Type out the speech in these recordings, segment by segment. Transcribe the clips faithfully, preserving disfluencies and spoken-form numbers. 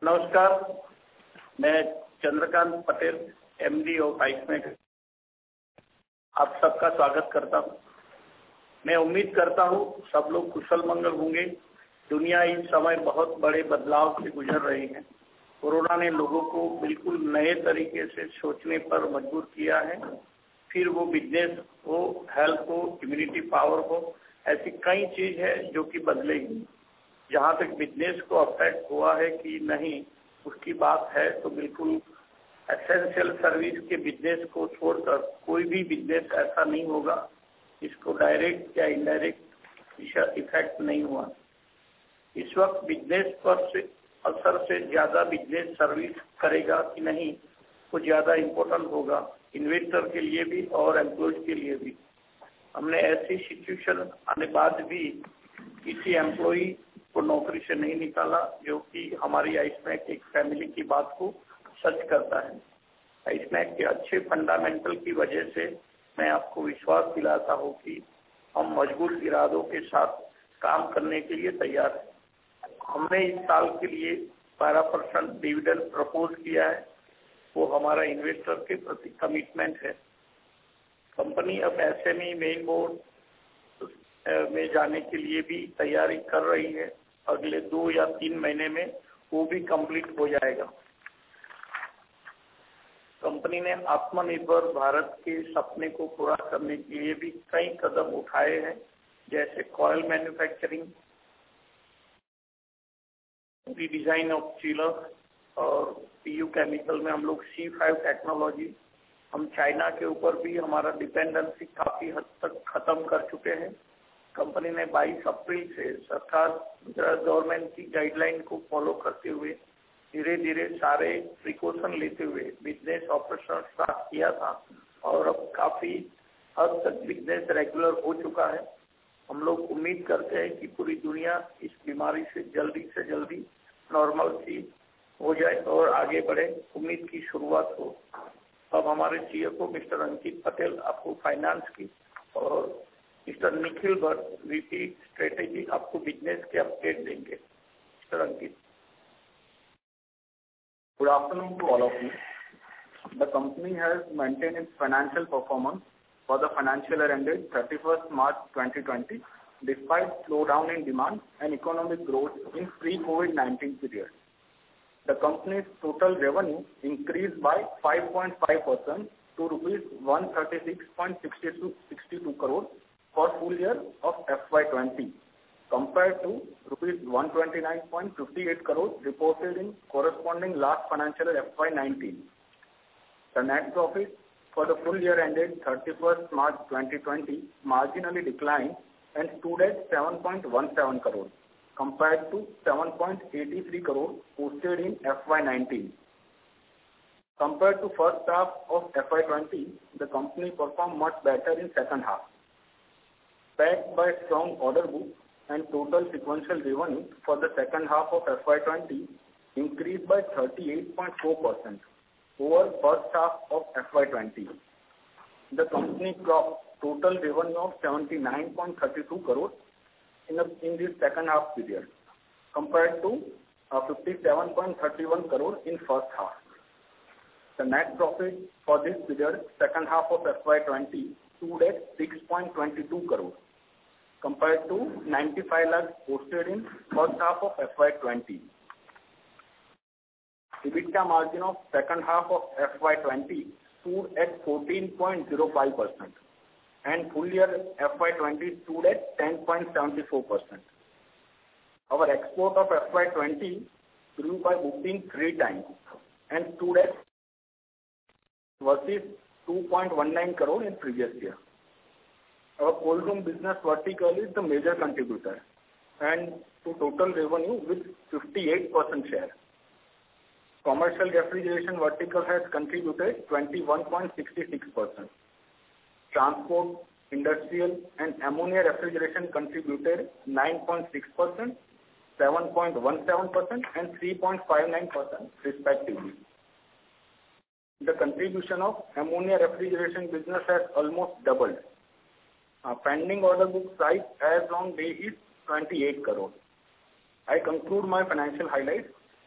नमस्कार, मैं Chandrakant Patel, MD of Icemake, आप सबका स्वागत करता हूं। मैं उम्मीद करता हूं सब लोग कुशल मंगल होंगे। दुनिया इस समय बहुत बड़े बदलाव से गुजर रही है। कोरोना ने लोगों को बिल्कुल नए तरीके से सोचने पर मजबूर किया है। फिर वो बिजनेस हो, हेल्थ हो, इम्यूनिटी पावर हो, ऐसी कई चीज है जो कि बदलेगी। जहाँ तक बिजनेस को अफेक्ट हुआ है कि नहीं, उसकी बात है तो बिल्कुल एसेंशियल सर्विस के बिजनेस को छोड़कर कोई भी बिजनेस ऐसा नहीं होगा जिसको डायरेक्ट या इनडायरेक्ट इफेक्ट नहीं हुआ। इस वक्त बिजनेस पर से असर से ज्यादा बिजनेस सर्विस करेगा कि नहीं, वो ज्यादा इम्पोर्टेंट होगा, इन्वेस्टर के लिए भी और एम्प्लॉयज के लिए भी। हमने ऐसी सिचुएशन आने बाद भी किसी एम्प्लॉय को नौकरी से नहीं निकाला, जो कि हमारी आइसमैक एक फैमिली की बात को सच करता है। आइसमैक के अच्छे फंडामेंटल की वजह से मैं आपको विश्वास दिलाता हूँ कि हम मजबूत इरादों के साथ काम करने के लिए तैयार हैं। हमने इस साल के लिए बारह परसेंट डिविडेंड प्रपोज किया है। वो हमारा इन्वेस्टर के प्रति कमिटमेंट है। कंपनी अब एसएमई मेन बोर्ड में जाने के लिए भी तैयारी कर रही है। अगले दो या तीन महीने में वो भी कंप्लीट हो जाएगा। कंपनी ने आत्मनिर्भर भारत के सपने को पूरा करने के लिए भी कई कदम उठाए हैं, जैसे coil manufacturing, redesign of chiller और पीयू केमिकल में हम लोग सी फाइव टेक्नोलॉजी, हम चाइना के ऊपर भी हमारा डिपेंडेंसी काफी हद तक खत्म कर चुके हैं। कंपनी ने बाईस अप्रैल से सरकार गवर्नमेंट की गाइडलाइन को फॉलो करते हुए धीरे धीरे सारे प्रिकॉशन लेते हुए बिजनेस ऑपरेशन स्टार्ट किया था और अब काफी हद तक बिजनेस रेगुलर हो चुका है। हम लोग उम्मीद करते हैं कि पूरी दुनिया इस बीमारी से जल्दी से जल्दी नॉर्मल सी हो जाए और आगे बढ़े, उम्मीद की शुरुआत हो। अब हमारे सीएफओ मिस्टर अंकित पटेल आपको फाइनेंस की और mister Nikhil Bhatt VP strategy आपको बिजनेस के अपडेट देंगे। Mister Ankit. Good afternoon to all of you. The company has maintained its financial performance for the financial year ended thirty-first March twenty twenty, despite slowdown in demand and economic growth in pre-COVID nineteen period. The company's total revenue increased by five point five percent to rupees one thirty-six point six two crore for full year of F Y twenty, compared to rupees one twenty-nine point five eight crore reported in corresponding last financial year F Y nineteen. The net profit for the full year ended thirty-first March twenty twenty marginally declined and stood at seven point one seven crore, compared to seven point eight three crore posted in F Y nineteen. Compared to first half of F Y twenty, the company performed much better in second half. Backed by strong order book and total sequential revenue for the second half of F Y twenty increased by thirty-eight point four percent over first half of F Y twenty. The company clocked total revenue of seventy-nine point three two crore in, the, in this second half period, compared to uh, fifty-seven point three one crore in first half. The net profit for this period, second half of F Y twenty, stood at six point two two crore, compared to ninety-five lakhs posted in first half of F Y twenty. EBITDA margin of second half of F Y twenty stood at fourteen point zero five percent and full year F Y twenty stood at ten point seven four percent. Our export of F Y twenty grew by booking three times and stood at versus two point one nine crore in previous year. Our cold room business vertical is the major contributor and to total revenue with fifty-eight percent share. Commercial refrigeration vertical has contributed twenty-one point six six percent. Transport, industrial and ammonia refrigeration contributed nine point six percent, seven point one seven percent and three point five nine percent respectively. The contribution of ammonia refrigeration business has almost doubled. Uh, pending order book size as on day is twenty-eight crore. I conclude my financial highlights.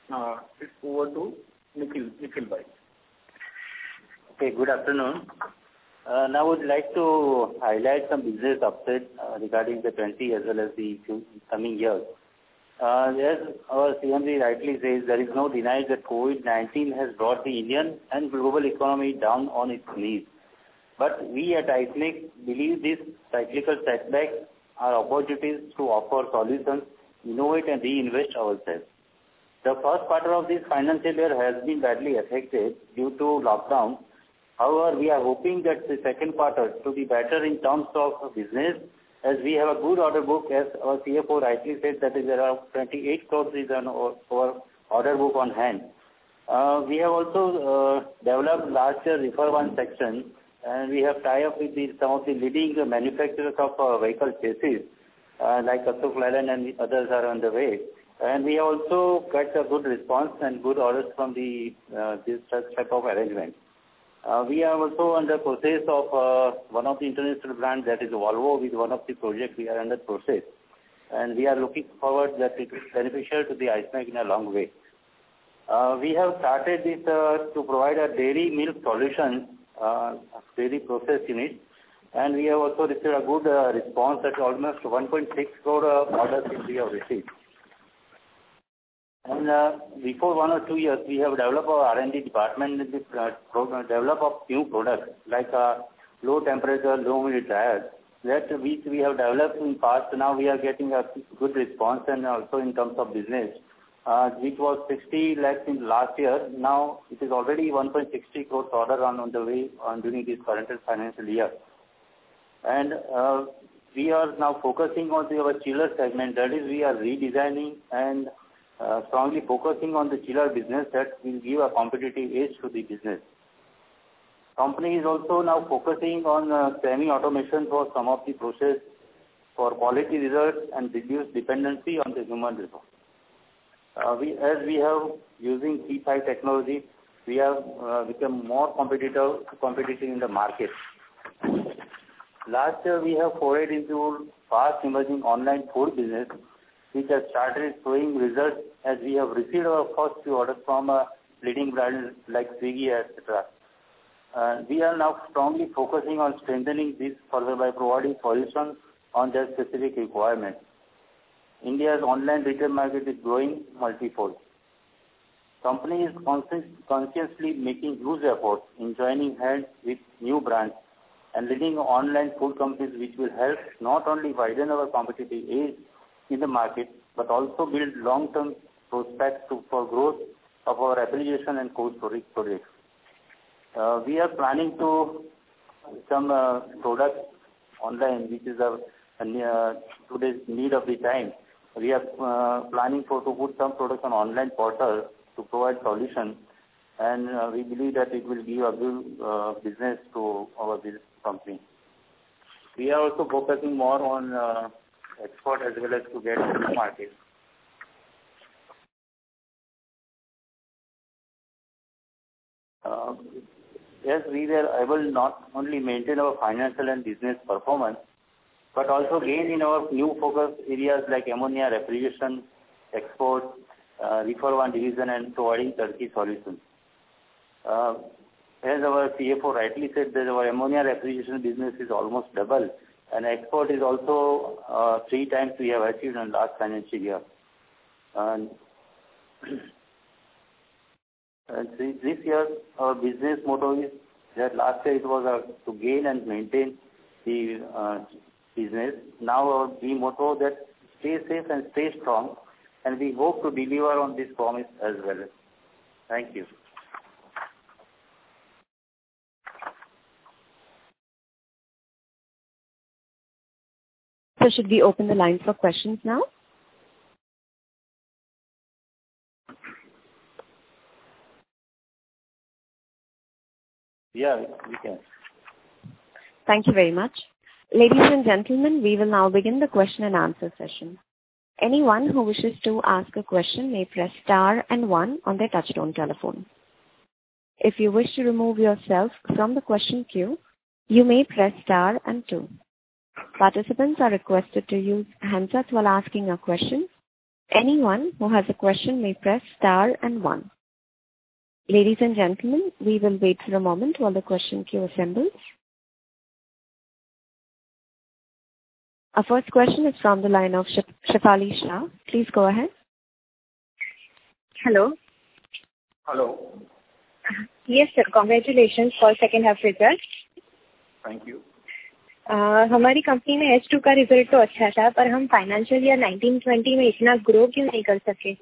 Uh, it's over to Nikhil, Nikhil Bhai. Okay, good afternoon. Uh, now I would like to highlight some business updates uh, regarding the twenty as well as the coming years. Uh, as our C M D rightly says, there is no denying that COVID nineteen has brought the Indian and global economy down on its knees. But we at ICMIC believe these cyclical setbacks are opportunities to offer solutions, innovate and reinvest ourselves. The first quarter of this financial year has been badly affected due to lockdown. However, we are hoping that the second quarter to be better in terms of business, as we have a good order book, as our C F O rightly said, that is there are twenty-eight crores is an our order book on hand. Uh, we have also uh, developed larger refer one section, and we have tied up with the, some of the leading manufacturers of uh, vehicle chassis, uh, like Ashok Leyland and the others are on the way. And we have also got a good response and good orders from the uh, this type of arrangement. Uh, we are also under process of uh, one of the international brands, that is Volvo, with one of the projects we are under process. And we are looking forward that it is beneficial to the ICMIC in a long way. Uh, we have started this uh, to provide a dairy milk solution, uh, dairy process unit. And we have also received a good uh, response at almost one point six crore uh, orders which we have received. And uh, before one or two years, we have developed our R and D department in the uh, program, develop of new products like uh, low temperature, low humidity dryers, that which we have developed in past. Now we are getting a good response, and also in terms of business, uh, which was sixty lakhs in last year. Now it is already one point six zero crores order on, on the way on during this current financial year. And uh, we are now focusing on the, our chiller segment. That is, we are redesigning and Uh, strongly focusing on the chiller business that will give a competitive edge to the business. Company is also now focusing on uh, semi-automation for some of the process for quality results and reduce dependency on the human resource. Uh, we, as we have using C five technology, we have uh, become more competitive, competitive in the market. Last year we have forayed into fast emerging online food business, which has started showing results as we have received our first few orders from a leading brand like Swiggy, et cetera. Uh, we are now strongly focusing on strengthening this further by providing solutions on their specific requirements. India's online retail market is growing multifold. Company is consciously making huge efforts in joining hands with new brands and leading online food companies, which will help not only widen our competitive edge in the market, but also build long-term prospects to, for growth of our application and course projects. Uh, we are planning to some uh, products online, which is a, a uh, today's need of the time. We are uh, planning for to put some products on online portal to provide solutions, and uh, we believe that it will give a good uh, business to our business company. We are also focusing more on uh, export as well as to get to the market. Uh, yes, we were able not only maintain our financial and business performance, but also gain in our new focus areas like ammonia, refrigeration, export, uh, refer one division, and providing turnkey solutions. Uh, as our C F O rightly said, that our ammonia refrigeration business is almost double. And export is also uh, three times we have achieved in last financial year. And, and this year, our business motto is that last year it was uh, to gain and maintain the uh, business. Now our B motto that stay safe and stay strong, and we hope to deliver on this promise as well. Thank you. So should we open the line for questions now? Yeah, we can. Thank you very much. Ladies and gentlemen, we will now begin the question and answer session. Anyone who wishes to ask a question may press star and one on their touchtone telephone. If you wish to remove yourself from the question queue, you may press star and two. Participants are requested to use handsets while asking a question Anyone who has a question may press star and one. Ladies and gentlemen, we will wait for a moment while the question queue assembles. Our first question is from the line of Shefali Shah. Please go ahead. Hello. Hello. Yes, sir. Congratulations for second half result. Thank you. uh, हमारी company में H two का result तो अच्छा था, पर हम financial year nineteen twenty में इतना ग्रो क्यों नहीं कर सके?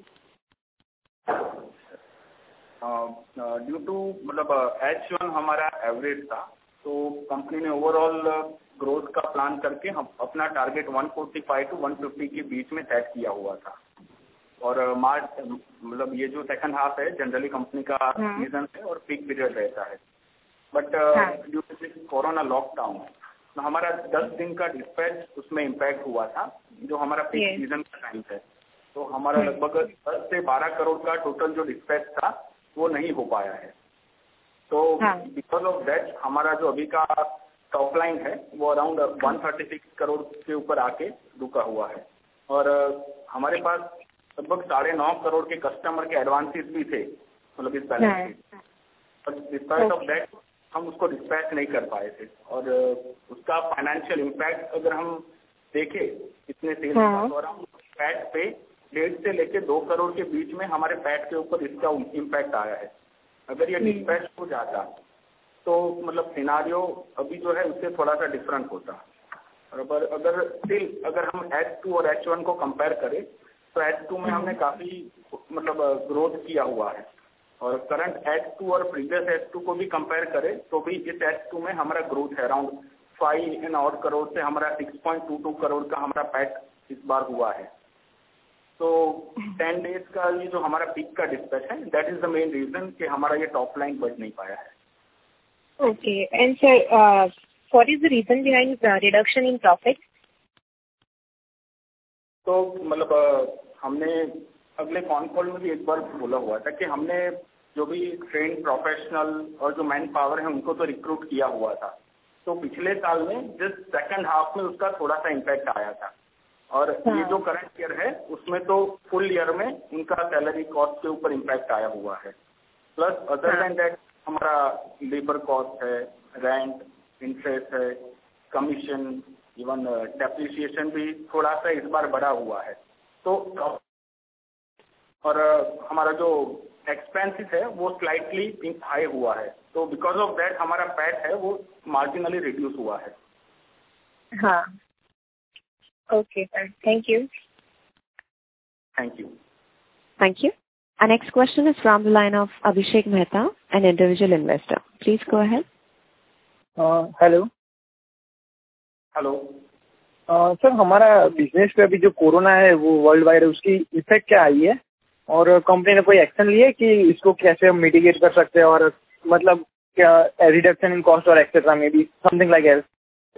ड्यू टू मतलब एच वन हमारा एवरेज था, तो कंपनी ने ओवरऑल ग्रोथ का प्लान करके हम अपना target one forty five to one fifty के बीच में सेट किया हुआ था। और मार्च मतलब ये जो सेकंड हाफ है जनरली कंपनी का सीजन है और पीक पीरियड रहता है, but due to this corona lockdown हमारा दस दिन का डिस्पैच उसमें इम्पैक्ट हुआ था, जो हमारा पीक सीजन का टाइम है। तो हमारा लगभग दस से बारह करोड़ का टोटल जो डिस्पैच था वो नहीं हो पाया है। तो बिकॉज ऑफ दैट हमारा जो अभी का टॉप लाइन है वो around one thirty six crore के ऊपर आके रुका हुआ है। और हमारे पास लगभग साढ़े नौ करोड़ के कस्टमर के एडवांसेस भी थे, मतलब इस balance sheet, but despite of that हम उसको डिस्पैच नहीं कर पाए थे। और उसका फाइनेंशियल इम्पैक्ट अगर हम देखें इतने सेल्स का, तो अराउंड पैट पे डेढ़ से लेके दो करोड़ के बीच में हमारे पैट के ऊपर इसका इम्पैक्ट आया है। अगर ये डिस्पैच हो जाता तो मतलब सिनारियो अभी जो है उससे थोड़ा सा डिफरेंट होता। और अगर स्टिल अगर हम एच टू और एच वन को कंपेयर करें तो एच टू में हमने काफी मतलब ग्रोथ किया हुआ है, और करंट एच टू और प्रीवियस एच टू को भी कंपेयर करें तो भी इस एच टू में हमारा ग्रोथ है around five and out crore से हमारा six point two two crore का हमारा पैट इस बार हुआ है। तो टेन डेज का ये जो हमारा पीक का डिस्पैच है, that is the main reason कि हमारा ये टॉप लाइन बढ़ नहीं पाया है। Okay, and sir what is the reason behind reduction in profit? तो मतलब हमने अगले कॉन कॉल में भी एक बार बोला हुआ था कि हमने जो भी ट्रेन प्रोफेशनल और जो मैन पावर है उनको तो रिक्रूट किया हुआ था। तो पिछले साल में जिस सेकंड हाफ में उसका थोड़ा सा इम्पैक्ट आया था, और ये जो करंट ईयर है उसमें तो फुल ईयर में उनका सैलरी कॉस्ट के ऊपर इम्पैक्ट आया हुआ है। प्लस अदर देन दैट हमारा लेबर कॉस्ट है, रेंट, इंटरेस्ट है, कमीशन, इवन डेप्रिसिएशन भी थोड़ा सा इस बार बढ़ा हुआ है। तो और हमारा जो एक्सपेंसेस है वो स्लाइटली हाई हुआ है, तो बिकॉज ऑफ दैट हमारा पैट है वो मार्जिनली रिड्यूस हुआ है। हाँ, okay sir, thank you. Thank you. Thank you. Our next question is from the line of Abhishek Mehta, an individual investor. Please go ahead. Uh, hello. Hello sir, हमारा business पे अभी जो corona है वो world wide है, उसकी effect क्या आई है और कंपनी ने कोई एक्शन लिया कि इसको कैसे हम मिटिगेट कर सकते हैं, और मतलब क्या रिडक्शन इन कॉस्ट और एक्सेट्रा में भी समथिंग लाइक दैट?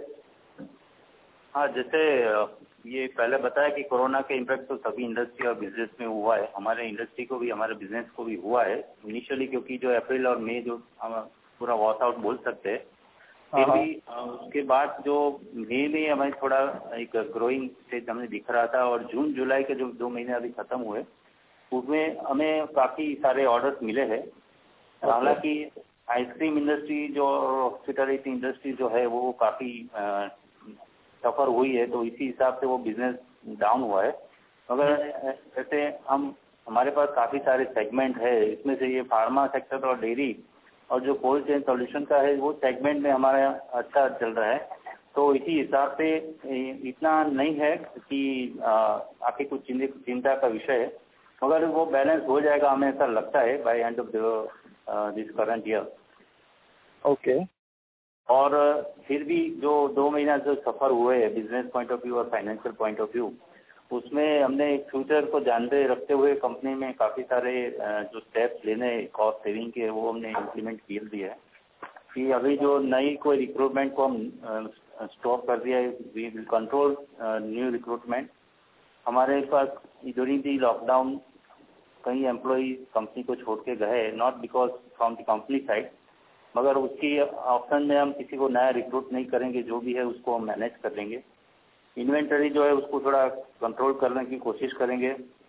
हाँ, जैसे ये पहले बताया कि कोरोना के इम्पैक्ट तो सभी इंडस्ट्री और बिजनेस में हुआ है, हमारे इंडस्ट्री को भी हमारे बिजनेस को भी हुआ है इनिशियली, क्योंकि जो अप्रैल और मई जो हम पूरा वॉश आउट बोल सकते हैं, फिर भी उसके बाद जो मई में हमें थोड़ा एक ग्रोइंग स्टेज हमें दिख रहा था, और जून जुलाई के जो दो महीने अभी खत्म हुए उसमें हमें काफ़ी सारे ऑर्डर्स मिले हैं। हालांकि आइसक्रीम इंडस्ट्री जो हॉस्पिटलिटी इंडस्ट्री जो है वो काफ़ी सफर हुई है, तो इसी हिसाब से वो बिजनेस डाउन हुआ है। मगर जैसे हम हमारे पास काफ़ी सारे सेगमेंट है, इसमें से ये फार्मा सेक्टर और डेयरी और जो कोल्ड चेन सॉल्यूशन का है वो सेगमेंट में हमारा अच्छा चल रहा है। तो इसी हिसाब से इतना नहीं है कि आपकी कुछ चिंता का विषय है, मगर वो बैलेंस हो जाएगा हमें ऐसा लगता है by end of this current year. Okay. और फिर भी जो दो महीना जो सफर हुए हैं बिजनेस पॉइंट ऑफ व्यू और फाइनेंशियल पॉइंट ऑफ व्यू, उसमें हमने फ्यूचर को जानते रखते हुए कंपनी में काफ़ी सारे जो स्टेप्स लेने कॉस्ट सेविंग के वो हमने इम्प्लीमेंट किए दिए हैं कि अभी जो नई कोई रिक्रूटमेंट को हम स्टॉप कर दिया है, we will control new recruitment. हमारे पास ड्यूरिंग दी लॉकडाउन कई एम्प्लॉई कंपनी को छोड़ के गए, not because from the company side, मगर उसकी ऑप्शन में हम किसी को नया रिक्रूट नहीं करेंगे, जो भी है उसको हम मैनेज कर लेंगे। इन्वेंटरी जो है उसको थोड़ा कंट्रोल करने की कोशिश करेंगे,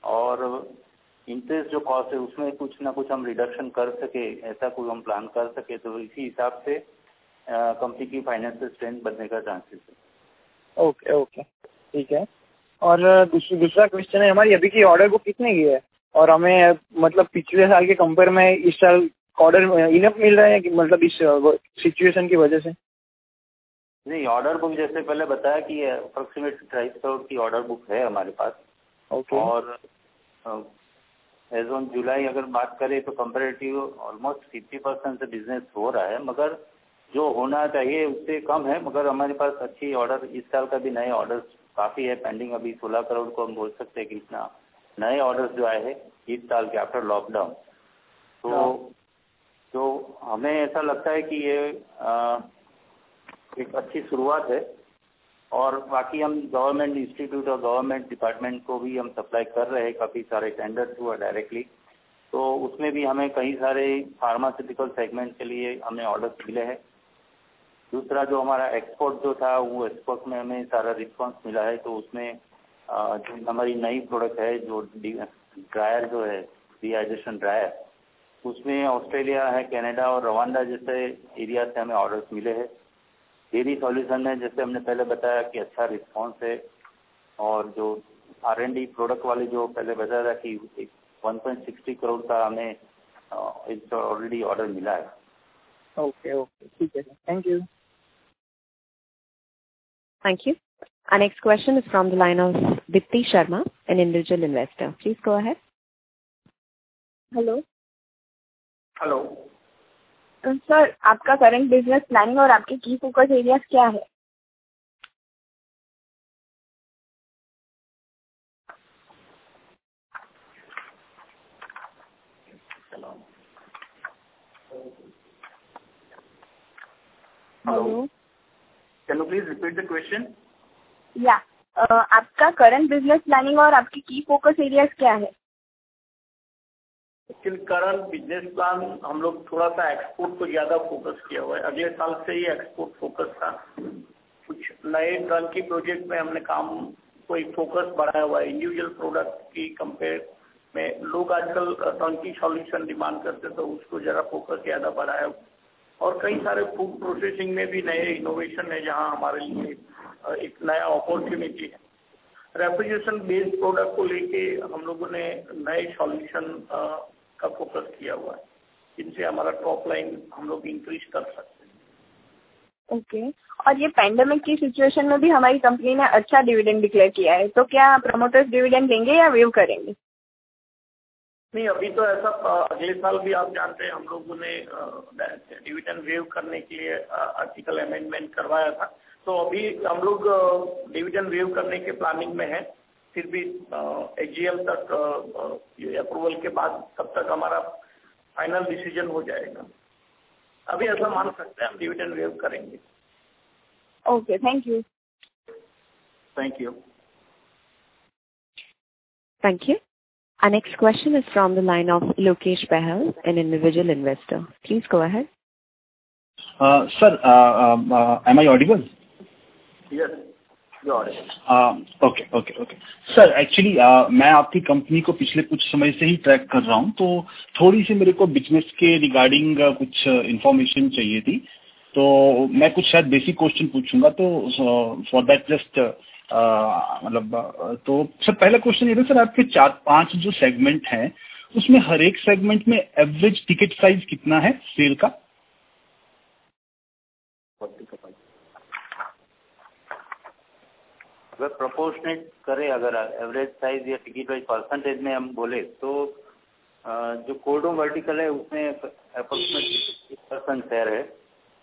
और इंटरेस्ट जो कॉस्ट है उसमें कुछ ना कुछ हम रिडक्शन कर सके, ऐसा कोई हम प्लान कर सके तो इसी हिसाब से कंपनी की फाइनेंशियल स्ट्रेंथ बनने का चांसेस है। ओके ओके ठीक है। और दूसरा दूसरा क्वेश्चन है, हमारी अभी की ऑर्डर बुक कितने की है और हमें मतलब पिछले साल के कंपेयर में इस साल ऑर्डर इनफ मिल रहे हैं कि मतलब इस सिचुएशन की वजह से? नहीं, ऑर्डर बुक जैसे पहले बताया कि अप्रोक्सीमेट अट्ठाईस करोड़ की ऑर्डर बुक है हमारे पास। ओके। और एज ऑन जुलाई अगर बात करें तो कंपेरेटिव ऑलमोस्ट फिफ्टी परसेंट से बिजनेस हो रहा है, मगर जो होना चाहिए उससे कम है। मगर हमारे पास अच्छी ऑर्डर इस साल का भी नए ऑर्डर्स काफ़ी है पेंडिंग। अभी सोलह करोड़ को हम बोल सकते हैं कि इतना नए ऑर्डर्स जो आए हैं इस साल के आफ्टर लॉकडाउन। तो तो हमें ऐसा लगता है कि ये आ, एक अच्छी शुरुआत है। और बाकी हम गवर्नमेंट इंस्टीट्यूट और गवर्नमेंट डिपार्टमेंट को भी हम सप्लाई कर रहे हैं, काफ़ी सारे टेंडर हुआ डायरेक्टली। तो उसमें भी हमें कई सारे फार्मास्यूटिकल सेगमेंट के लिए हमें ऑर्डर्स मिले हैं। दूसरा जो हमारा एक्सपोर्ट जो था वो एक्सपोर्ट में हमें सारा रिस्पांस मिला है। तो उसमें जो हमारी नई प्रोडक्ट है जो ड्रायर जो है डिहाइड्रेशन ड्रायर, उसमें ऑस्ट्रेलिया है, कनाडा और रवांडा जैसे एरिया से हमें ऑर्डर्स मिले हैं। डेयरी सॉल्यूशन में जैसे हमने पहले बताया कि अच्छा रिस्पांस है। और जो आर एंड डी प्रोडक्ट वाले जो पहले बताया था कि one point six zero crore का हमें ऑलरेडी ऑर्डर मिला है। ओके ओके ठीक है, thank you. Thank you. Our next question is from the line of Dipti Sharma, an individual investor. Please go ahead. Hello hello sir, आपका current business planning और आपके की फोकस एरियाज क्या है? Hello, can you please repeat the question? या आपका current business planning और आपके की फोकस एरियाज क्या है? एक्चुअली करंट बिजनेस प्लान हम लोग थोड़ा सा एक्सपोर्ट को ज़्यादा फोकस किया हुआ है। अगले साल से ही एक्सपोर्ट फोकस था। कुछ नए टर्न की प्रोजेक्ट में हमने काम कोई फोकस बढ़ाया हुआ है। इंडिविजुअल प्रोडक्ट की कंपेयर में लोग आजकल टर्न की सॉल्यूशन डिमांड करते तो उसको ज़रा फोकस ज़्यादा बढ़ाया। और कई सारे फूड प्रोसेसिंग में भी नए इनोवेशन है जहां हमारे लिए एक नया अपॉर्चुनिटी है। रेफ्रिजरेशन बेस्ड प्रोडक्ट को लेके हम लोगों ने नए सॉल्यूशन का फोकस किया हुआ है, जिनसे हमारा टॉप लाइन हम लोग इंक्रीज कर सकते हैं। Okay okay. और ये पैंडेमिक की सिचुएशन में भी हमारी कंपनी ने अच्छा डिविडेंड डिक्लेयर किया है, तो क्या प्रमोटर्स डिविडेंड देंगे या वेव करेंगे? नहीं, अभी तो ऐसा अगले साल भी आप जानते हैं हम लोगों ने डिविडेंड वेव करने के लिए आर्टिकल अमेंडमेंट करवाया था। तो अभी हम लोग डिविडेंड वेव करने के प्लानिंग में है। फिर भी एजीएम तक अप्रूवल के बाद तब तक हमारा फाइनल डिसीजन हो जाएगा। अभी ऐसा मान सकते हैं हम डिविडेंड वेव करेंगे। Okay, thank you. Thank you. Thank you. Our next question is from the line of Lokesh Bahal, an individual investor. Please go ahead. Uh, sir, uh, uh, am I audible? Yes, you are audible. Uh, okay, okay, okay. Sir, actually, uh, मैं आपकी company को पिछले कुछ समय से ही track कर रहा हूँ, तो थोड़ी सी मेरे को बिजनेस के रिगार्डिंग कुछ इंफॉर्मेशन चाहिए थी। तो मैं कुछ शायद बेसिक क्वेश्चन पूछूंगा, तो फॉर दैट जस्ट मतलब तो सर पहला क्वेश्चन ये था सर, आपके चार पांच जो सेगमेंट हैं उसमें हर एक सेगमेंट में एवरेज टिकट साइज कितना है सेल का? अगर प्रोपोर्शनेट करें, अगर एवरेज साइज या टिकट वाइज परसेंटेज में हम बोले तो जो कोल्ड रूम वर्टिकल है उसमें अप्रोक्सीमेट परसेंट शेयर है।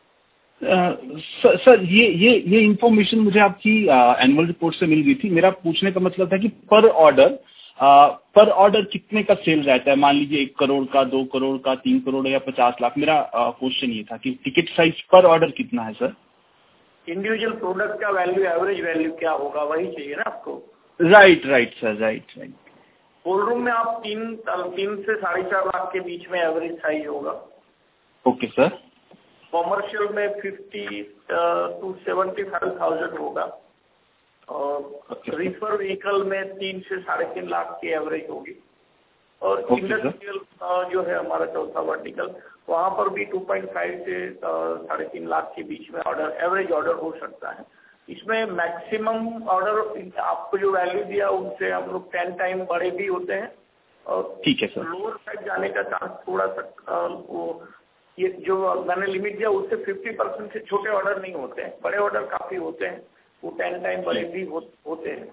सर uh, सर ये ये ये इन्फॉर्मेशन मुझे आपकी एनुअल uh, रिपोर्ट से मिल गई थी। मेरा पूछने का मतलब था कि पर ऑर्डर uh, पर ऑर्डर कितने का सेल रहता है? मान लीजिए एक करोड़ का, दो करोड़ का, तीन करोड़ या पचास लाख। मेरा क्वेश्चन uh, ये था कि टिकट साइज पर ऑर्डर कितना है सर? इंडिविजुअल प्रोडक्ट का वैल्यू, एवरेज वैल्यू क्या होगा वही चाहिए ना आपको? Right right sir, right right. Cold room में आप तीन तीन से साढ़े चार लाख के बीच में एवरेज साइज होगा। Okay sir. कॉमर्शियल में fifty two seventy five thousand होगा। और रीफर व्हीकल में तीन से साढ़े तीन लाख की एवरेज होगी। और इंडस्ट्रियल जो है हमारा चौथा वर्टिकल, वहाँ पर भी टू पॉइंट फाइव से साढ़े तीन लाख के बीच में ऑर्डर, एवरेज ऑर्डर हो सकता है। इसमें मैक्सिमम ऑर्डर आपको जो वैल्यू दिया उनसे हम लोग टेन टाइम बड़े भी होते हैं। और ठीक है सर, लोअर साइड जाने का चांस थोड़ा सा, वो ये जो मैंने लिमिट दिया उससे फिफ्टी परसेंट से छोटे ऑर्डर नहीं होते हैं, बड़े ऑर्डर काफी होते हैं, वो टेन टाइम बड़े भी हो, होते हैं।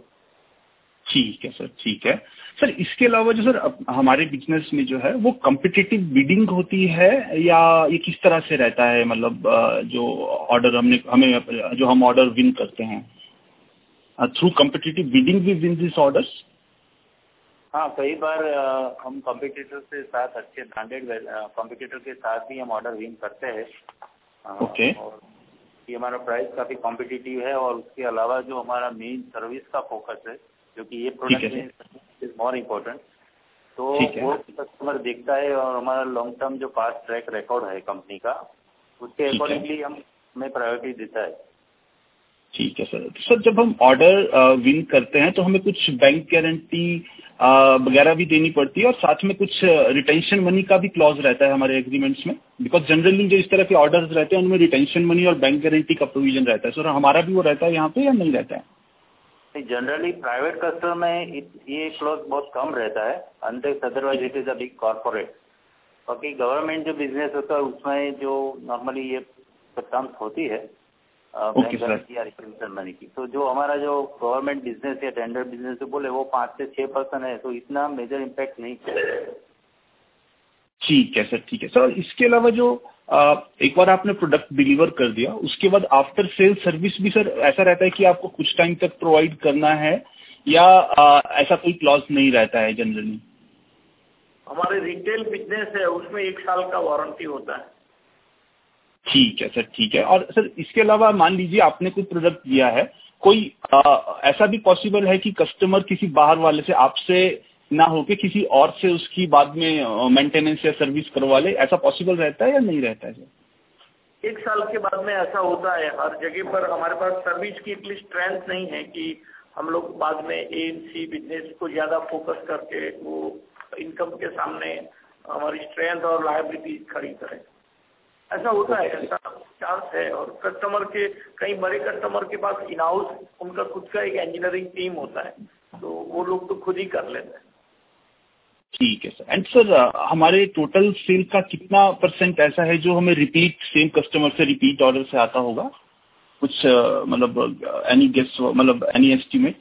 ठीक है सर, ठीक है सर। इसके अलावा जो सर हमारे बिजनेस में जो है वो कॉम्पिटिटिव बिडिंग होती है या ये किस तरह से रहता है, मतलब जो ऑर्डर हमने हमें जो हम ऑर्डर विन करते हैं through competitive bidding we win this orders? हाँ, कई बार हम कॉम्पिटिटर के साथ, अच्छे ब्रांडेड कॉम्पिटिटर के साथ भी हम ऑर्डर विन करते हैं। ओके। और ये हमारा प्राइस काफी कॉम्पिटिटिव है। और उसके अलावा जो हमारा मेन सर्विस का फोकस है, जो कि ये प्रोडक्ट इज मोर इम्पोर्टेंट, तो वो कस्टमर देखता है। और हमारा लॉन्ग टर्म जो पास्ट ट्रैक रिकॉर्ड है कंपनी का, उसके अकॉर्डिंगली हम हमें प्रायोरिटी देता है। ठीक है सर। सर जब हम ऑर्डर विन करते हैं तो हमें कुछ बैंक गारंटी वगैरह भी देनी पड़ती है और साथ में कुछ रिटेंशन मनी का भी क्लॉज रहता है हमारे एग्रीमेंट्स में, बिकॉज जनरली जो इस तरह के ऑर्डर्स रहते हैं उनमें रिटेंशन मनी और बैंक गारंटी का प्रोविजन रहता है। सर हमारा भी वो रहता है यहाँ पे या नहीं रहता है? जनरली प्राइवेट कस्टमर में ये क्लॉज बहुत कम रहता है, unless otherwise it is a big corporate. बाकी गवर्नमेंट जो बिजनेस होता है उसमें जो नॉर्मली ये टर्म्स होती है बैंक गारंटी या रिटेंशन मनी की, तो जो हमारा जो गवर्नमेंट बिजनेस या टेंडर बिजनेस है बोले वो पाँच से छह परसेंट है, तो इतना मेजर इम्पैक्ट नहीं है। ठीक है सर, ठीक है सर। इसके अलावा जो आ, एक बार आपने प्रोडक्ट डिलीवर कर दिया उसके बाद आफ्टर सेल सर्विस भी सर ऐसा रहता है कि आपको कुछ टाइम तक प्रोवाइड करना है या आ, ऐसा कोई क्लॉज नहीं रहता है जनरली? हमारे रिटेल बिजनेस है उसमें एक साल का वारंटी होता है। ठीक है सर, ठीक है। और सर इसके अलावा मान लीजिए आपने कोई प्रोडक्ट दिया है, कोई आ, ऐसा भी पॉसिबल है कि कस्टमर किसी बाहर वाले से आपसे ना होके किसी और से उसकी बाद में मेंटेनेंस या सर्विस करवा ले, ऐसा पॉसिबल रहता है या नहीं रहता है सर? एक साल के बाद में ऐसा होता है हर जगह पर। हमारे पास सर्विस की इतनी स्ट्रेंथ नहीं है कि हम लोग बाद में एएमसी बिजनेस को ज्यादा फोकस करके वो इनकम के सामने हमारी स्ट्रेंथ और लायबिलिटी खड़ी करें। ऐसा होता है, ऐसा चांस है। और कस्टमर के कई बड़े कस्टमर के पास इन हाउस उनका खुद का एक इंजीनियरिंग टीम होता है, तो वो लोग तो खुद ही कर लेते हैं। ठीक है सर। एंड सर हमारे टोटल सेल का कितना परसेंट ऐसा है जो हमें रिपीट सेम कस्टमर से रिपीट ऑर्डर से आता होगा? कुछ मतलब एनी गेस, मतलब any estimate?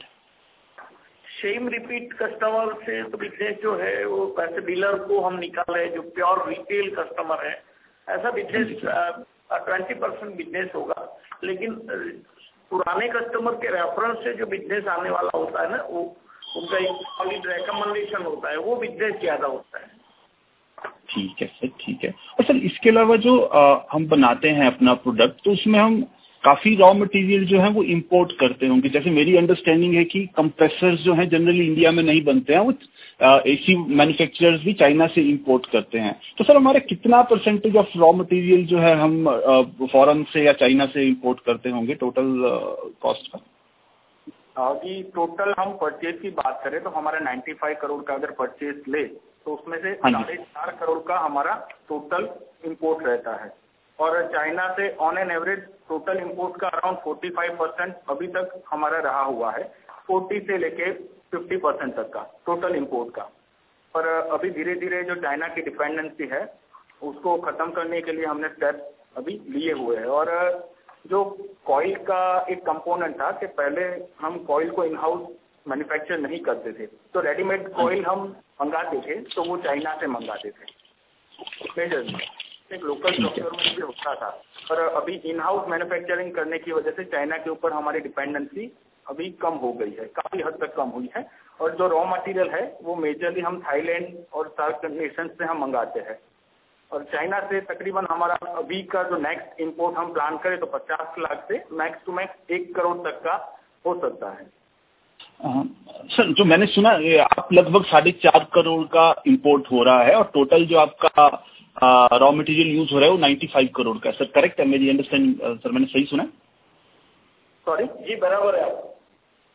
Same repeat customer से तो बिजनेस जो है वो वैसे डीलर को हम निकाले जो प्योर रिटेल कस्टमर है, ऐसा बिजनेस ट्वेंटी परसेंट बिजनेस होगा। लेकिन पुराने कस्टमर के रेफरेंस से जो बिजनेस आने वाला होता है ना, वो उनका एक सॉलिड रिकमेंडेशन होता है, वो बिजनेस ज्यादा होता है। ठीक है सर, ठीक है। और सर इसके अलावा जो आ, हम बनाते हैं अपना प्रोडक्ट, तो उसमें हम काफी रॉ मटेरियल जो है वो इंपोर्ट करते होंगे। जैसे मेरी अंडरस्टैंडिंग है कि कंप्रेसर्स जो हैं जनरली इंडिया में नहीं बनते हैं, वो एसी मैन्युफैक्चरर्स भी चाइना से इंपोर्ट करते हैं। तो सर हमारे कितना परसेंटेज ऑफ रॉ मटेरियल जो है हम फॉरेन से या चाइना से इंपोर्ट करते होंगे टोटल कॉस्ट का? अभी टोटल हम परचेज की बात करें तो हमारा पचानवे करोड़ का अगर परचेज ले तो उसमें से साढ़े चार करोड़ का हमारा टोटल इंपोर्ट रहता है। और चाइना से on an average total import का अराउंड पैंतालीस परसेंट अभी तक हमारा रहा हुआ है, चालीस से लेके पचास परसेंट तक का टोटल इंपोर्ट का। पर अभी धीरे धीरे जो चाइना की डिपेंडेंसी है उसको खत्म करने के लिए हमने स्टेप अभी लिए हुए हैं। और जो कॉइल का एक कंपोनेंट था कि पहले हम कॉइल को इन हाउस मैन्युफैक्चर नहीं करते थे, तो रेडीमेड कॉइल हम मंगाते थे तो वो चाइना से मंगाते थे मेजरली, एक लोकल प्रोक्योरमेंट भी होता था। पर अभी इन हाउस मैन्युफैक्चरिंग करने की वजह से चाइना के ऊपर हमारी डिपेंडेंसी अभी कम हो गई है, काफी हद तक कम हुई है। और जो रॉ मटेरियल है वो मेजरली हम थाईलैंड और सार्क नेशन से हम मंगाते हैं। और चाइना से तकरीबन हमारा अभी का जो नेक्स्ट इंपोर्ट हम प्लान करें तो पचास लाख से मैक्स टू मैक्स एक करोड़ तक का हो सकता है। आ, सर जो मैंने सुना आप लगभग साढ़े चार करोड़ का इंपोर्ट हो रहा है और टोटल जो आपका रॉ मटेरियल यूज हो रहा है वो पचानवे करोड़ का है। सर करेक्ट है मेरी अंडरस्टैंडिंग? सर मैंने सही सुना? सॉरी जी, बराबर है।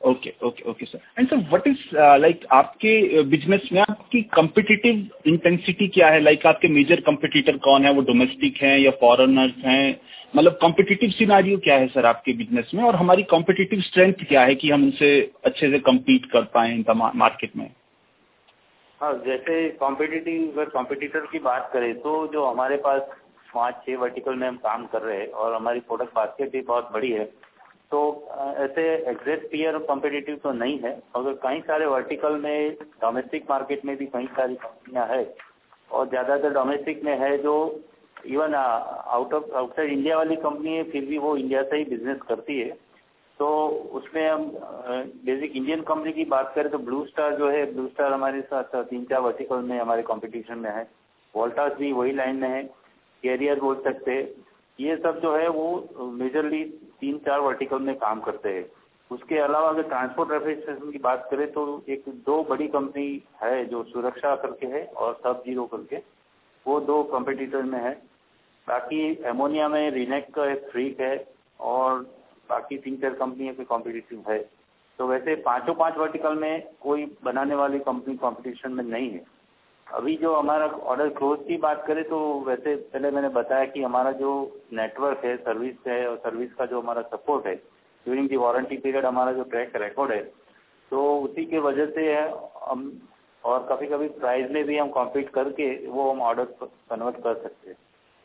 Okay okay okay sir. And sir what is like आपके बिजनेस में आपकी कॉम्पिटिटिव इंटेंसिटी क्या है? लाइक like, आपके मेजर कॉम्पिटिटर कौन है? वो डोमेस्टिक हैं या फॉरेनर्स हैं? मतलब कॉम्पिटिटिव सिनारियो क्या है सर आपके बिजनेस में, और हमारी कॉम्पिटिटिव स्ट्रेंथ क्या है कि हम उनसे अच्छे से कम्पीट कर पाए इन मार्केट में? हाँ, जैसे कॉम्पिटिटिव अगर कॉम्पिटिटर की बात करें तो जो हमारे पास पाँच छः वर्टिकल में हम काम कर रहे हैं और हमारी प्रोडक्ट बास्केट भी बहुत बड़ी है, तो ऐसे एग्जैक्ट पीयर कॉम्पिटिटिव तो नहीं है। अगर कई सारे वर्टिकल में डोमेस्टिक मार्केट में भी कई सारी कंपनियां हैं और ज़्यादातर डोमेस्टिक में है जो even out of outside India वाली कंपनी है, फिर भी वो इंडिया से ही बिजनेस करती है। तो उसमें हम बेसिक इंडियन कंपनी की बात करें तो ब्लू स्टार जो है, ब्लू स्टार हमारे साथ तीन चार वर्टिकल में हमारे कंपटीशन में है। वोल्टास भी वही लाइन में है, कैरियर बोल सकते हैं। ये सब जो है वो मेजरली तीन चार वर्टिकल में काम करते हैं। उसके अलावा अगर ट्रांसपोर्ट रेफ्रिजरेशन की बात करें तो एक दो बड़ी कंपनी है जो सुरक्षा करके है और सब जीरो करके, वो दो कंपटीटर में है। बाकी एमोनिया में रिनेक का एक फ्रीक है और बाकी तीन चार कंपनियों के कॉम्पिटिटिव है। तो वैसे पांचों पांच वर्टिकल में कोई बनाने वाली कंपनी कंपटीशन में नहीं है। अभी जो हमारा ऑर्डर क्लोज की बात करें तो वैसे पहले मैंने बताया कि हमारा जो नेटवर्क है, सर्विस है और सर्विस का जो हमारा सपोर्ट है ड्यूरिंग दी वारंटी पीरियड, हमारा जो ट्रैक रिकॉर्ड है, तो उसी के वजह से हम और कभी कभी प्राइस में भी हम कॉम्पीट करके वो हम ऑर्डर कन्वर्ट कर सकते हैं।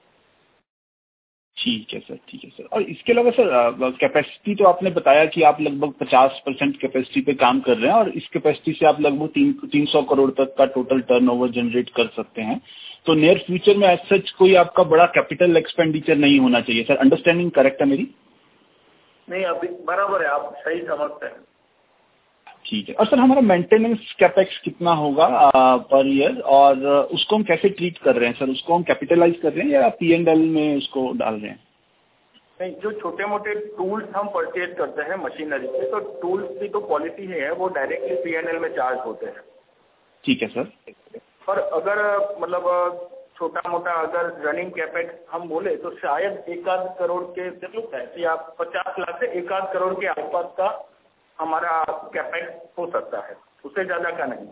ठीक है सर, ठीक है सर। और इसके अलावा सर कैपेसिटी तो आपने बताया कि आप लगभग पचास परसेंट कैपेसिटी पे काम कर रहे हैं और इस कैपेसिटी से आप लगभग तीन तीन सौ करोड़ तक का टोटल टर्नओवर जनरेट कर सकते हैं। तो नियर फ्यूचर में एज सच कोई आपका बड़ा कैपिटल एक्सपेंडिचर नहीं होना चाहिए सर, अंडरस्टैंडिंग करेक्ट है मेरी? नहीं, अभी बराबर है, आप सही समझते हैं। ठीक है। और सर हमारा मेंटेनेंस कैपेक्स कितना होगा पर ईयर, और उसको हम कैसे ट्रीट कर रहे हैं सर? उसको हम कैपिटलाइज कर रहे हैं या पी एंड एल में उसको डाल रहे हैं? नहीं, जो छोटे मोटे टूल्स हम परचेज करते हैं मशीनरी से, तो टूल्स की तो पॉलिसी है वो डायरेक्टली पी एंड एल में चार्ज होते हैं। ठीक है सर। पर अगर मतलब छोटा मोटा अगर रनिंग कैपेक्स हम बोले तो शायद एक आध करोड़ के या पचास लाख से एक आध करोड़ के आसपास का हमारा कैपेक्स हो सकता है, उससे ज्यादा का नहीं।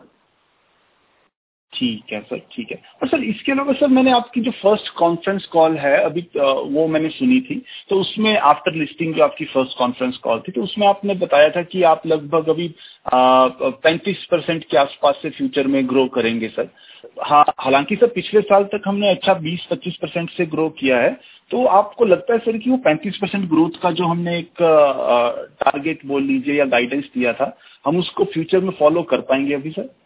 ठीक है सर, ठीक है। और सर इसके अलावा सर मैंने आपकी जो फर्स्ट कॉन्फ्रेंस कॉल है अभी वो मैंने सुनी थी, तो उसमें आफ्टर लिस्टिंग जो आपकी फर्स्ट कॉन्फ्रेंस कॉल थी तो उसमें आपने बताया था कि आप लगभग अभी पैंतीस परसेंट के आसपास से फ्यूचर में ग्रो करेंगे सर। हाँ, हालांकि सर पिछले साल तक हमने अच्छा बीस पच्चीस परसेंट से ग्रो किया है, तो आपको लगता है सर कि वो पैंतीस परसेंट ग्रोथ का जो हमने एक टारगेट बोल लीजिए या गाइडेंस दिया था, हम उसको फ्यूचर में फॉलो कर पाएंगे अभी सर?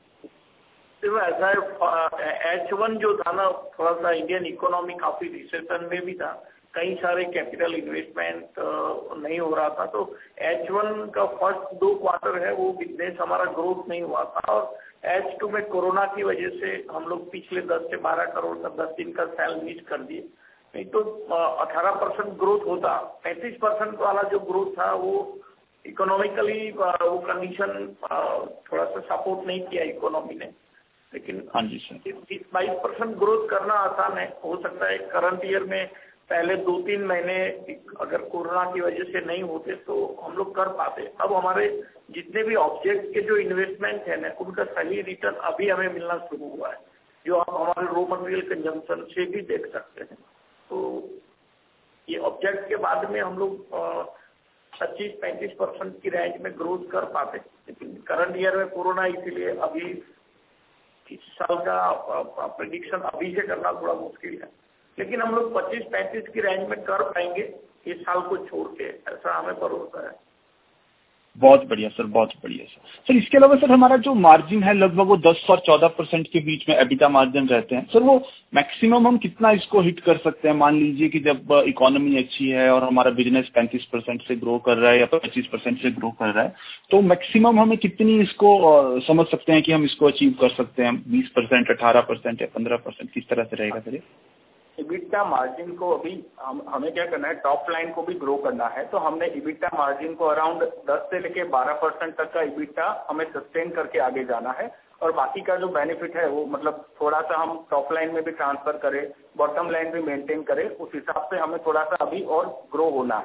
ऐसा है, एच वन जो था ना, थोड़ा सा इंडियन इकोनॉमी काफी रिसेशन में भी था, कई सारे कैपिटल इन्वेस्टमेंट नहीं हो रहा था, तो एच वन का फर्स्ट दो क्वार्टर है वो बिजनेस हमारा ग्रोथ नहीं हुआ था। और एच टू में कोरोना की वजह से हम लोग पिछले दस से बारह करोड़ का दस दिन का सेल मिस कर दिए, नहीं तो अठारह परसेंट ग्रोथ होता। पैंतीस परसेंट वाला जो ग्रोथ था वो इकोनॉमिकली वो कंडीशन थोड़ा सा सपोर्ट नहीं किया इकोनॉमी ने, लेकिन हाँ जी सर, बीस बाईस परसेंट ग्रोथ करना आसान है। हो सकता है करंट ईयर में पहले दो तीन महीने अगर कोरोना की वजह से नहीं होते तो हम लोग कर पाते। अब हमारे जितने भी ऑब्जेक्ट के जो इन्वेस्टमेंट है ना, उनका सही रिटर्न अभी हमें मिलना शुरू हुआ है, जो आप हमारे रॉ मटेरियल कंजम्पशन से भी देख सकते हैं। तो ये ऑब्जेक्ट के बाद में हम लोग पच्चीस पैंतीस परसेंट की रेंज में ग्रोथ कर पाते, लेकिन करंट ईयर में कोरोना, इसीलिए अभी इस साल का प्रेडिक्शन अभी से करना थोड़ा मुश्किल है, लेकिन हम लोग पच्चीस पैंतीस की रेंज में कर पाएंगे इस साल को छोड़ के, ऐसा हमें भरोसा है। बहुत बढ़िया सर, बहुत बढ़िया सर। सर इसके अलावा सर हमारा जो मार्जिन है लगभग वो दस और चौदह परसेंट के बीच में एबिटा मार्जिन रहते हैं सर, वो मैक्सिमम हम कितना इसको हिट कर सकते हैं? मान लीजिए कि जब इकोनॉमी अच्छी है और हमारा बिजनेस पैंतीस परसेंट से ग्रो कर रहा है या पच्चीस परसेंट से ग्रो कर रहा है, तो मैक्सिमम हमें कितनी इसको समझ सकते हैं कि हम इसको अचीव कर सकते हैं? बीस परसेंट, अठारह परसेंट या पंद्रह परसेंट, किस तरह से रहेगा सर? इबिटा मार्जिन को अभी हम हमें क्या करना है, टॉप लाइन को भी ग्रो करना है, तो हमने इबिटा मार्जिन को अराउंड दस से लेके बारह परसेंट तक का इबिटा हमें सस्टेन करके आगे जाना है। और बाकी का जो बेनिफिट है वो मतलब थोड़ा सा हम टॉप लाइन में भी ट्रांसफर करें, बॉटम लाइन भी मेंटेन करें, उस हिसाब से हमें थोड़ा सा अभी और ग्रो होना है।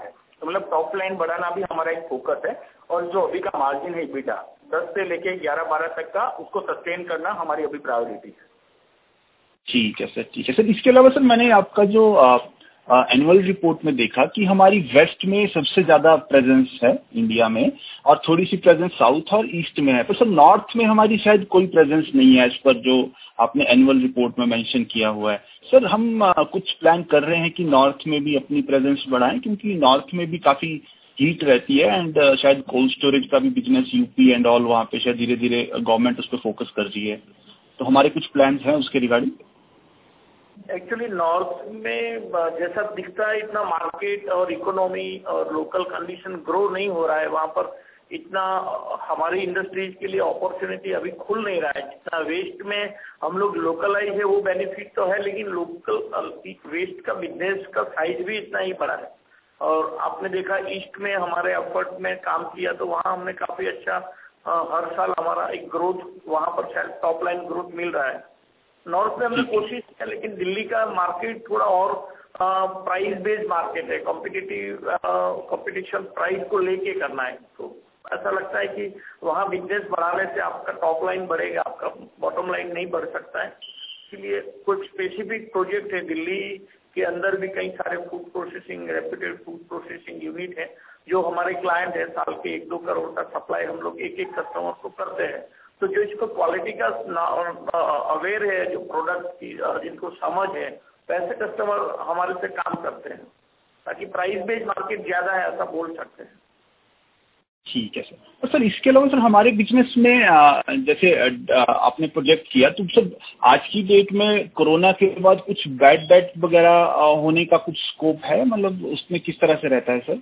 तो मतलब टॉप लाइन बढ़ाना भी हमारा एक फोकस है, और जो अभी का मार्जिन है EBITDA दस से लेके ग्यारह बारह तक का, उसको सस्टेन करना हमारी अभी प्रायोरिटी है। ठीक है सर, ठीक है सर। इसके अलावा सर मैंने आपका जो एनुअल रिपोर्ट में देखा कि हमारी वेस्ट में सबसे ज्यादा प्रेजेंस है इंडिया में, और थोड़ी सी प्रेजेंस साउथ और ईस्ट में है, पर सर नॉर्थ में हमारी शायद कोई प्रेजेंस नहीं है, एज पर जो आपने एनुअल रिपोर्ट में मेंशन किया हुआ है। सर हम आ, कुछ प्लान कर रहे हैं कि नॉर्थ में भी अपनी प्रेजेंस बढ़ाएं, क्योंकि नॉर्थ में भी काफी हीट रहती है, एंड शायद कोल्ड स्टोरेज का भी बिजनेस यूपी एंड ऑल वहाँ पे शायद धीरे धीरे गवर्नमेंट उस पर फोकस कर रही है, तो हमारे कुछ प्लान हैं उसके रिगार्डिंग। एक्चुअली नॉर्थ में जैसा दिखता है इतना मार्केट और इकोनॉमी और लोकल कंडीशन ग्रो नहीं हो रहा है, वहाँ पर इतना हमारी इंडस्ट्रीज के लिए अपॉर्चुनिटी अभी खुल नहीं रहा है। जितना वेस्ट में हम लोग लोकलाइज है वो बेनिफिट तो है, लेकिन लोकल वेस्ट का बिजनेस का साइज भी इतना ही बड़ा है। और आपने देखा ईस्ट में हमारे एफर्ट में काम किया तो वहाँ हमने काफी अच्छा हर साल हमारा एक ग्रोथ वहाँ पर शायद टॉप लाइन ग्रोथ मिल रहा है। नॉर्थ में हमने कोशिश किया, लेकिन दिल्ली का मार्केट थोड़ा और प्राइस बेस्ड मार्केट है, कॉम्पिटिटिव कॉम्पिटिशन प्राइस को लेके करना है, तो ऐसा लगता है कि वहाँ बिजनेस बढ़ाने से आपका टॉप लाइन बढ़ेगा, आपका बॉटम लाइन नहीं बढ़ सकता है। इसलिए कुछ स्पेसिफिक प्रोजेक्ट है दिल्ली के अंदर भी, कई सारे food processing reputed food processing unit है जो हमारे क्लाइंट है, साल के एक दो करोड़ का सप्लाई हम लोग एक एक कस्टमर को करते हैं। तो जो इसको क्वालिटी का अवेयर है, जो प्रोडक्ट की जिनको समझ है, वैसे कस्टमर हमारे से काम करते हैं, ताकि प्राइस बेस्ड मार्केट ज्यादा है ऐसा बोल सकते हैं। ठीक है सर। और सर इसके अलावा सर हमारे बिजनेस में जैसे आपने प्रोजेक्ट किया, तो सर आज की डेट में कोरोना के बाद कुछ बैड डेट वगैरह होने का कुछ स्कोप है, मतलब उसमें किस तरह से रहता है सर?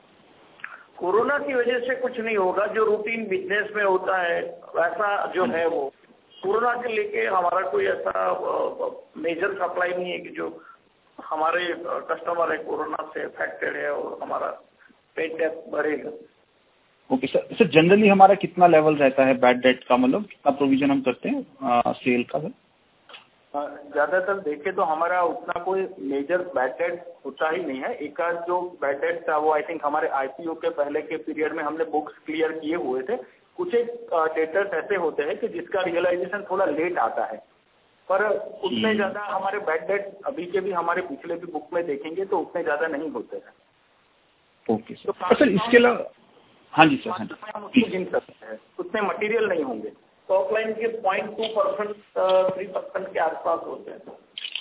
कोरोना की वजह से कुछ नहीं होगा, जो रूटीन बिजनेस में होता है वैसा जो है वो। कोरोना के लेके हमारा कोई ऐसा मेजर सप्लाई नहीं है कि जो हमारे कस्टमर है कोरोना से अफेक्टेड है और हमारा पेड डेट बढ़ेगा। Okay sir. सर जनरली हमारा कितना लेवल रहता है बैड डेट का, मतलब कितना प्रोविजन हम करते हैं सेल का सर? ज्यादातर देखे तो हमारा उतना कोई मेजर बैड डेट होता ही नहीं है। एक आध जो बैड डेट था वो आई थिंक हमारे आईपीओ के पहले के पीरियड में हमने बुक्स क्लियर किए हुए थे। कुछ एक डेटर्स ऐसे होते हैं कि जिसका रियलाइजेशन थोड़ा लेट आता है, पर उतने ज्यादा हमारे बैड डेट अभी के भी हमारे पिछले भी बुक में देखेंगे तो उतने ज्यादा नहीं होते हैं। Okay sir. तो सर इसके अलावा हाँ जी सर, हाँ जी, हम उसको गिन सकते हैं, उतने मटेरियल नहीं होंगे। टॉप लाइन के point two percent three percent के आसपास होते हैं।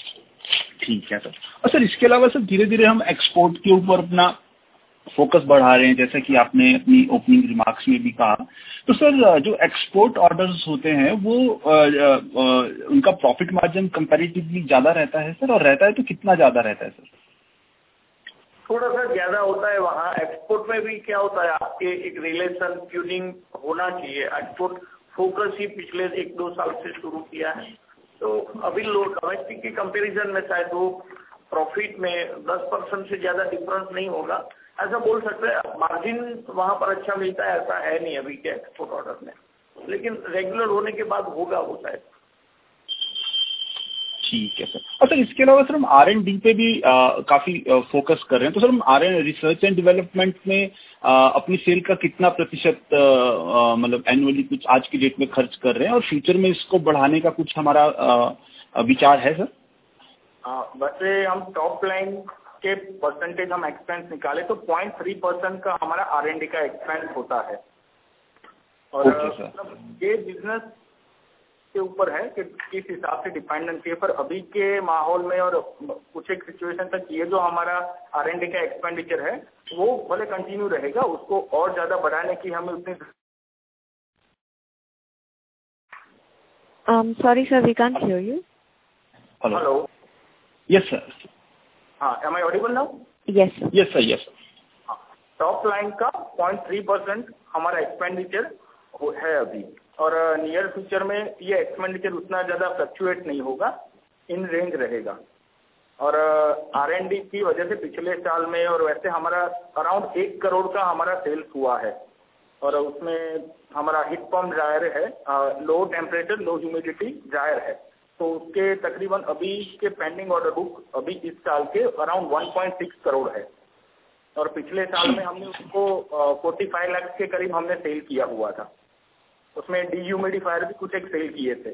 ठीक है सर। और सर इसके अलावा सर धीरे धीरे हम एक्सपोर्ट के ऊपर अपना फोकस बढ़ा रहे हैं, जैसा कि आपने अपनी ओपनिंग रिमार्क्स में भी कहा। तो सर जो एक्सपोर्ट ऑर्डर्स होते हैं वो आ, आ, उनका प्रॉफिट मार्जिन कंपैरेटिवली ज्यादा रहता है सर, और रहता है तो कितना ज्यादा रहता है सर? थोड़ा सा ज्यादा होता है वहाँ। एक्सपोर्ट में भी क्या होता है, आपके एक रिलेशन ट्यूनिंग होना चाहिए। एक्सपोर्ट फोकस ही पिछले एक दो साल से शुरू किया है, तो अभी लोग डोमेस्टिक के कंपैरिजन में शायद वो प्रॉफिट में दस परसेंट से ज्यादा डिफरेंस नहीं होगा, ऐसा बोल सकते हैं। मार्जिन वहाँ पर अच्छा मिलता है ऐसा है नहीं अभी के एक्सपोर्ट ऑर्डर में, लेकिन रेगुलर होने के बाद होगा वो शायद। ठीक है सर। और सर इसके अलावा सर हम आर एंड डी पे भी आ, काफी आ, फोकस कर रहे हैं, तो सर हम R and research and development में आ, अपनी सेल का कितना प्रतिशत मतलब एनुअली कुछ आज की डेट में खर्च कर रहे हैं, और फ्यूचर में इसको बढ़ाने का कुछ हमारा आ, विचार है सर? वैसे हम टॉप लाइन के परसेंटेज हम एक्सपेंस निकाले तो पॉइंट थ्री परसेंट का हमारा आर एंड डी का एक्सपेंस होता है, और मतलब ये बिजनेस के ऊपर है कि किस हिसाब से डिपेंडेंसी है। पर अभी के माहौल में और कुछ एक सिचुएशन तक ये जो हमारा आर एंड डी का एक्सपेंडिचर है वो भले कंटिन्यू रहेगा, उसको और ज्यादा बढ़ाने की हमें उतनी। Um, sorry sir, we can't hear you. Hello. Hello. Yes sir. हाँ, am I audible now? Yes sir. Yes sir, yes sir. हाँ, टॉप लाइन का पॉइंट थ्री परसेंट हमारा एक्सपेंडिचर है अभी, और नियर फ्यूचर में ये एक्सपेंडिचर उतना ज्यादा फ्लक्चुएट नहीं होगा, इन रेंज रहेगा। और आर एंड डी की वजह से पिछले साल में और वैसे हमारा अराउंड एक करोड़ का हमारा सेल्स हुआ है, और उसमें हमारा हीट पंप ड्रायर है, low temperature low humidity dryer है, तो उसके तकरीबन अभी के पेंडिंग ऑर्डर बुक अभी इस साल के around one point six crore है। और पिछले साल में हमने उसको फोर्टी फाइव लाख के करीब हमने सेल किया हुआ था। उसमें डीह्यूमिडिफायर भी कुछ एक सेल किए थे।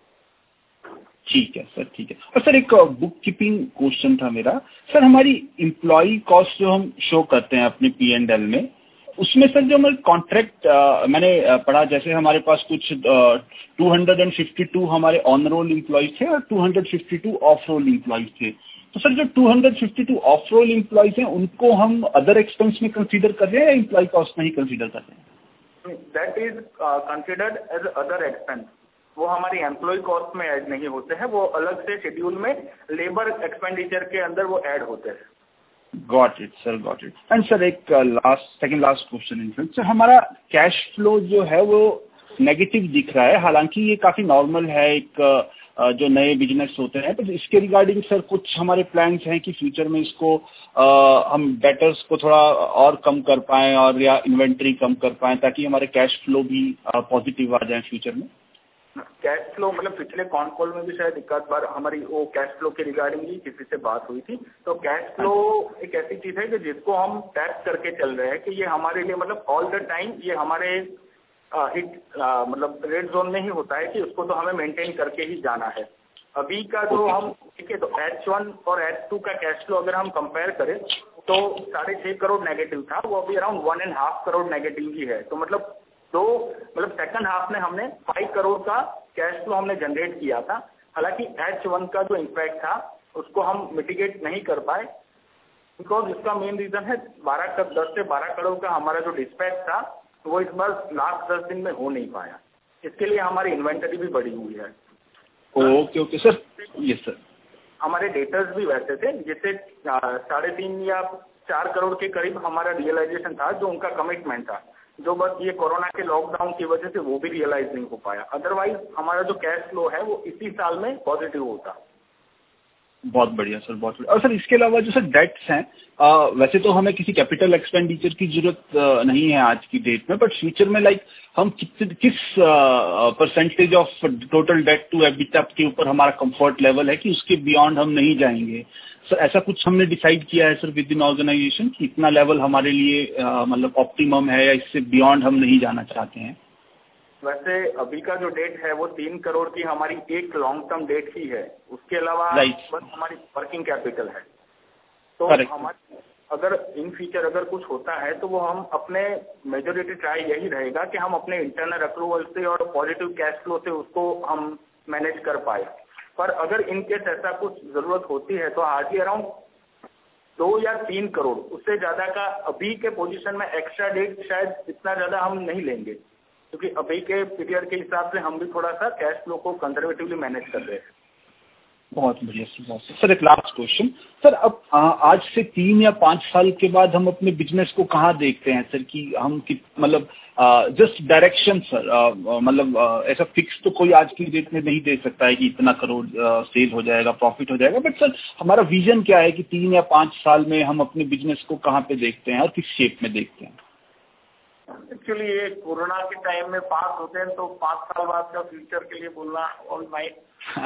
ठीक है सर, ठीक है। और सर एक बुक कीपिंग क्वेश्चन था मेरा। सर हमारी इम्प्लॉय कॉस्ट जो हम शो करते हैं अपने पी एंड एल में, उसमें सर जो हमारे कॉन्ट्रैक्ट मैंने पढ़ा, जैसे हमारे पास कुछ टू हंड्रेड फिफ्टी टू हमारे ऑन रोल इम्प्लॉयज थे और two hundred fifty two off roll employees थे। तो सर जो two hundred fifty two off roll employees हैं उनको हम अदर एक्सपेंस में कंसीडर कर रहे हैं या इम्प्लॉय कॉस्ट में ही कंसीडर कर रहे हैं? That is considered as other expense. वो हमारी एम्प्लॉय कॉस्ट में ऐड नहीं होते हैं, वो अलग से शेड्यूल में लेबर एक्सपेंडिचर के अंदर वो ऐड होते हैं। Got it sir, got it. And sir एक last second last question in sir, हमारा कैश फ्लो जो है वो नेगेटिव दिख रहा है, हालांकि ये काफी नॉर्मल है एक uh, जो नए बिजनेस होते हैं, तो इसके रिगार्डिंग सर कुछ हमारे प्लान्स हैं कि फ्यूचर में इसको uh, हम डेटर्स को थोड़ा और कम कर पाएं और या इन्वेंट्री कम कर पाएं ताकि हमारे कैश फ्लो भी पॉजिटिव uh, आ जाए फ्यूचर में? कैश फ्लो मतलब पिछले कॉन कॉल में भी शायद एक आध बार हमारी वो कैश फ्लो के रिगार्डिंग ही किसी से बात हुई थी। तो कैश फ्लो एक ऐसी चीज है कि जिसको हम टैप करके चल रहे हैं कि ये हमारे लिए मतलब ऑल द टाइम ये हमारे हिट मतलब रेड जोन में ही होता है कि उसको तो हमें मेंटेन करके ही जाना है। अभी का जो हम ठीक है, तो एच वन और एच टू का कैश फ्लो अगर हम कंपेयर करें तो साढ़े छह करोड़ नेगेटिव था, वो अभी around one and half crore negative ही है। तो मतलब तो मतलब सेकंड हाफ में हमने फाइव करोड़ का कैश फ्लो हमने जनरेट किया था। हालांकि एच वन का जो इम्पैक्ट था उसको हम मिटिगेट नहीं कर पाए, बिकॉज इसका मेन रीजन है बारह दस से बारह करोड़ का हमारा जो डिस्पैच था वो इस बार लास्ट दस दिन में हो नहीं पाया। इसके लिए हमारी इन्वेंटरी भी बढ़ी हुई है। Okay okay sir, yes sir. हमारे डेटर्स भी वैसे थे, जिससे साढ़े तीन या चार करोड़ के करीब हमारा रियलाइजेशन था जो उनका कमिटमेंट था, जो बस ये कोरोना के लॉकडाउन की वजह से वो भी रियलाइज नहीं हो पाया। अदरवाइज हमारा जो कैश फ्लो है वो इसी साल में पॉजिटिव होता। बहुत बढ़िया सर, बहुत बढ़िया। और सर इसके अलावा जो सर डेट्स हैं, आ, वैसे तो हमें किसी कैपिटल एक्सपेंडिचर की जरूरत नहीं है आज की डेट में, बट फ्यूचर में लाइक हम किस किस percentage of total debt to EBITDA के ऊपर हमारा कंफर्ट लेवल है कि उसके बियॉन्ड हम नहीं जाएंगे? सर ऐसा कुछ हमने डिसाइड किया है सर विद इन ऑर्गेनाइजेशन कि इतना लेवल हमारे लिए आ, मतलब ऑप्टिमम है या इससे बियॉन्ड हम नहीं जाना चाहते हैं? वैसे अभी का जो डेट है वो तीन करोड़ की हमारी एक लॉन्ग टर्म डेट ही है, उसके अलावा right. बस हमारी वर्किंग कैपिटल है। तो हमारे अगर इन फ्यूचर अगर कुछ होता है तो वो हम अपने मेजोरिटी ट्राई यही रहेगा कि हम अपने इंटरनल अप्रूवल से और पॉजिटिव कैश फ्लो से उसको हम मैनेज कर पाए। पर अगर इनकेस ऐसा कुछ जरूरत होती है तो हार्डली अराउंड दो या तीन करोड़, उससे ज्यादा का अभी के पोजीशन में एक्स्ट्रा डेट शायद इतना ज्यादा हम नहीं लेंगे, क्योंकि अभी के पीरियड के हिसाब से हम भी थोड़ा सा कैश फ्लो को कंजर्वेटिवली मैनेज कर रहे हैं। बहुत बढ़िया सर। सर एक लास्ट क्वेश्चन सर, अब आ, आज से तीन या पांच साल के बाद हम अपने बिजनेस को कहाँ देखते हैं सर कि हम कि मतलब जस्ट डायरेक्शन सर, मतलब ऐसा फिक्स तो कोई आज की डेट में नहीं दे सकता है कि इतना करोड़ सेल हो जाएगा, प्रॉफिट हो जाएगा, बट सर हमारा विजन क्या है कि तीन या पांच साल में हम अपने बिजनेस को कहाँ पे देखते हैं और किस शेप में देखते हैं? एक्चुअली ये कोरोना के टाइम में पास होते हैं तो पांच साल बाद का फ्यूचर के लिए बोलना ऑल माइंड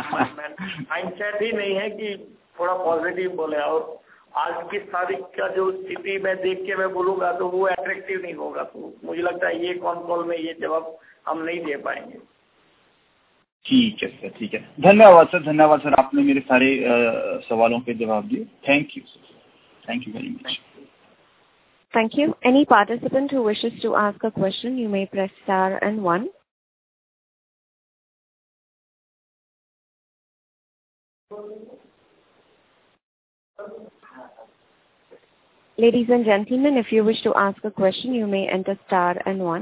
माइंडसेट ही नहीं है कि थोड़ा पॉजिटिव बोले। और आज की तारीख का जो स्थिति में देख के मैं बोलूंगा तो वो अट्रैक्टिव नहीं होगा, तो मुझे लगता है ये कॉन कॉल में ये जवाब हम नहीं दे पाएंगे। ठीक है सर, ठीक है। धन्यवाद सर, धन्यवाद सर, आपने मेरे सारे आ, सवालों के जवाब दिए। Thank you sir, thank you very much. Thank you. Any participant who wishes to ask a question, you may press star and one. Ladies and gentlemen, if you wish to ask a question, you may enter star and one.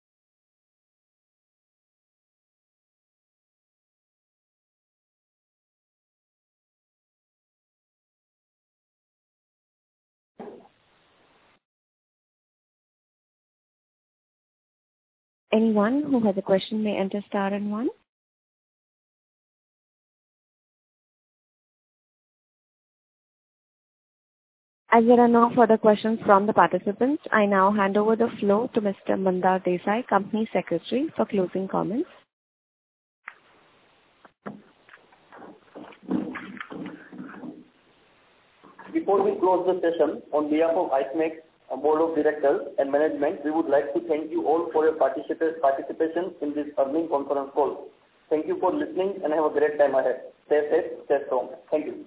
Anyone who has a question may enter star and one. As there are no further questions from the participants, I now hand over the floor to Mister Mandar Desai, Company Secretary, for closing comments. before we close the session, on behalf of ICMEX Board of Directors and Management, we would like to thank you all for your particip- participation in this earnings conference call. Thank you for listening and have a great time ahead. Stay safe, stay strong. Thank you.